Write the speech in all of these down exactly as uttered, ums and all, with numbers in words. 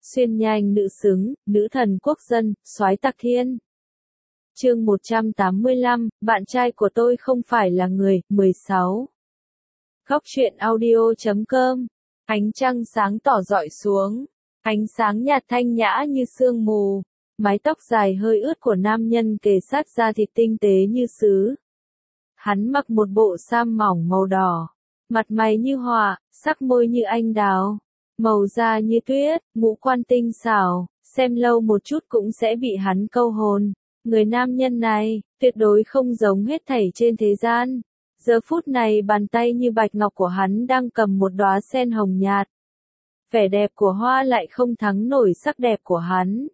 Xuyên nhanh nữ xứng, nữ thần quốc dân, soái tặc thiên. Chương một trăm tám mươi lăm, bạn trai của tôi không phải là người, mười sáu. Góc truyện audio chấm com. Ánh trăng sáng tỏ rọi xuống, ánh sáng nhạt thanh nhã như sương mù, mái tóc dài hơi ướt của nam nhân kề sát da thịt tinh tế như sứ. Hắn mặc một bộ sam mỏng màu đỏ, mặt mày như họa, sắc môi như anh đào, màu da như tuyết, ngũ quan tinh xảo, xem lâu một chút cũng sẽ bị hắn câu hồn. Người nam nhân này, tuyệt đối không giống hết thảy trên thế gian. Giờ phút này bàn tay như bạch ngọc của hắn đang cầm một đóa sen hồng nhạt. Vẻ đẹp của hoa lại không thắng nổi sắc đẹp của hắn.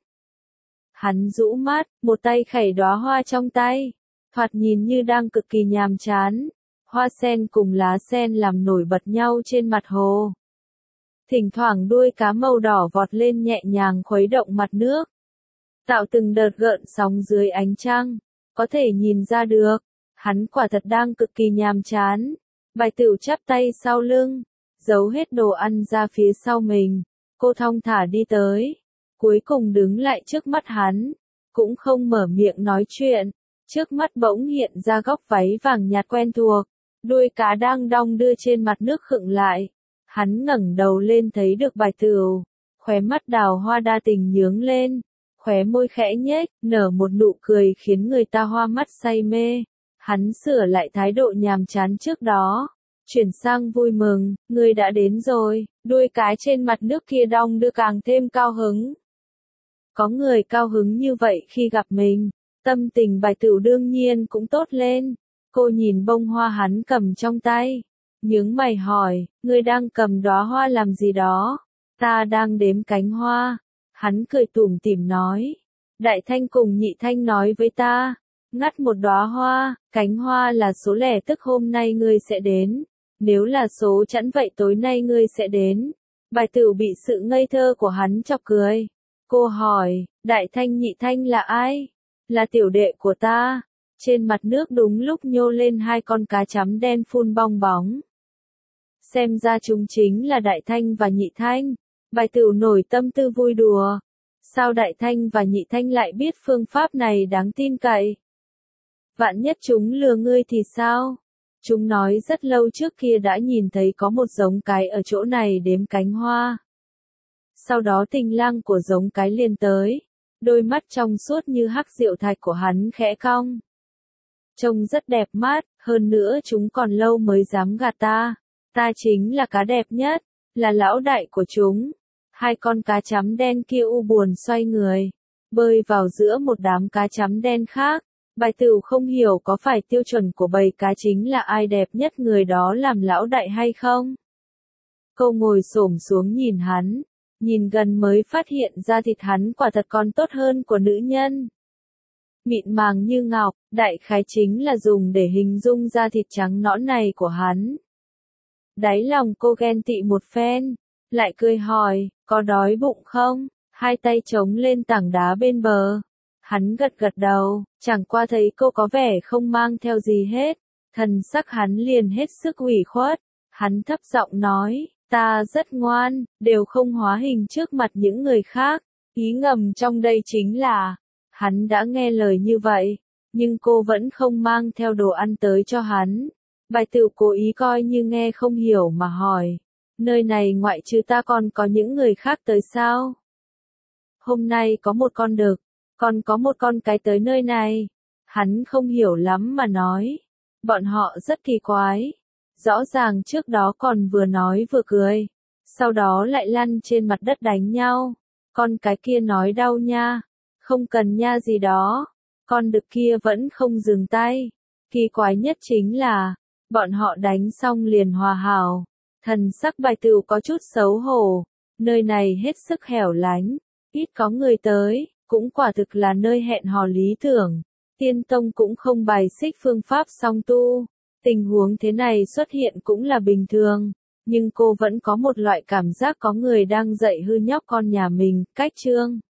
Hắn rũ mắt, một tay khẩy đóa hoa trong tay, thoạt nhìn như đang cực kỳ nhàm chán. Hoa sen cùng lá sen làm nổi bật nhau trên mặt hồ. Thỉnh thoảng đuôi cá màu đỏ vọt lên nhẹ nhàng khuấy động mặt nước, tạo từng đợt gợn sóng dưới ánh trăng. Có thể nhìn ra được, hắn quả thật đang cực kỳ nhàm chán. Bài Tửu chắp tay sau lưng, giấu hết đồ ăn ra phía sau mình. Cô thong thả đi tới, cuối cùng đứng lại trước mắt hắn, cũng không mở miệng nói chuyện. Trước mắt bỗng hiện ra góc váy vàng nhạt quen thuộc, đuôi cá đang đong đưa trên mặt nước khựng lại. Hắn ngẩng đầu lên thấy được Bài Tửu, khóe mắt đào hoa đa tình nhướng lên, khóe môi khẽ nhếch, nở một nụ cười khiến người ta hoa mắt say mê. Hắn sửa lại thái độ nhàm chán trước đó, chuyển sang vui mừng, ngươi đã đến rồi. Đuôi cá trên mặt nước kia đong đưa càng thêm cao hứng. Có người cao hứng như vậy khi gặp mình, tâm tình Bài Tửu đương nhiên cũng tốt lên. Cô nhìn bông hoa hắn cầm trong tay, nhướng mày hỏi, ngươi đang cầm đóa hoa làm gì đó? Ta đang đếm cánh hoa. Hắn cười tủm tỉm nói, Đại Thanh cùng Nhị Thanh nói với ta, ngắt một đóa hoa, cánh hoa là số lẻ tức hôm nay ngươi sẽ đến, nếu là số chẵn vậy tối nay ngươi sẽ đến. Bài Tửu bị sự ngây thơ của hắn chọc cười. Cô hỏi, Đại Thanh Nhị Thanh là ai? Là tiểu đệ của ta. Trên mặt nước đúng lúc nhô lên hai con cá chấm đen phun bong bóng. Xem ra chúng chính là Đại Thanh và Nhị Thanh. Bài Tửu nổi tâm tư vui đùa. Sao Đại Thanh và Nhị Thanh lại biết phương pháp này đáng tin cậy? Vạn nhất chúng lừa ngươi thì sao? Chúng nói rất lâu trước kia đã nhìn thấy có một giống cái ở chỗ này đếm cánh hoa. Sau đó tình lang của giống cái liền tới. Đôi mắt trong suốt như hắc diệu thạch của hắn khẽ cong. Trông rất đẹp mắt, hơn nữa chúng còn lâu mới dám gạt ta. Ta chính là cá đẹp nhất, là lão đại của chúng. Hai con cá chấm đen kia u buồn xoay người, bơi vào giữa một đám cá chấm đen khác. Bài Tửu không hiểu có phải tiêu chuẩn của bầy cá chính là ai đẹp nhất người đó làm lão đại hay không. Cô ngồi xổm xuống nhìn hắn, nhìn gần mới phát hiện ra thịt hắn quả thật còn tốt hơn của nữ nhân. Mịn màng như ngọc, đại khái chính là dùng để hình dung da thịt trắng nõn này của hắn. Đáy lòng cô ghen tị một phen, lại cười hỏi, có đói bụng không? Hai tay chống lên tảng đá bên bờ. Hắn gật gật đầu, chẳng qua thấy cô có vẻ không mang theo gì hết. Thần sắc hắn liền hết sức ủy khuất. Hắn thấp giọng nói, ta rất ngoan, đều không hóa hình trước mặt những người khác. Ý ngầm trong đây chính là, hắn đã nghe lời như vậy, nhưng cô vẫn không mang theo đồ ăn tới cho hắn. Bài Tửu cố ý coi như nghe không hiểu mà hỏi, nơi này ngoại trừ ta còn có những người khác tới sao? Hôm nay có một con đực, còn có một con cái tới nơi này. Hắn không hiểu lắm mà nói, bọn họ rất kỳ quái. Rõ ràng trước đó còn vừa nói vừa cười, sau đó lại lăn trên mặt đất đánh nhau. Con cái kia nói đau nha, không cần nha gì đó. Con đực kia vẫn không dừng tay. Kỳ quái nhất chính là, bọn họ đánh xong liền hòa hảo. Thần sắc Bài Tửu có chút xấu hổ, nơi này hết sức hẻo lánh, ít có người tới, cũng quả thực là nơi hẹn hò lý tưởng. Tiên Tông cũng không bài xích phương pháp song tu. Tình huống thế này xuất hiện cũng là bình thường, nhưng cô vẫn có một loại cảm giác có người đang dạy hư nhóc con nhà mình. Cách chương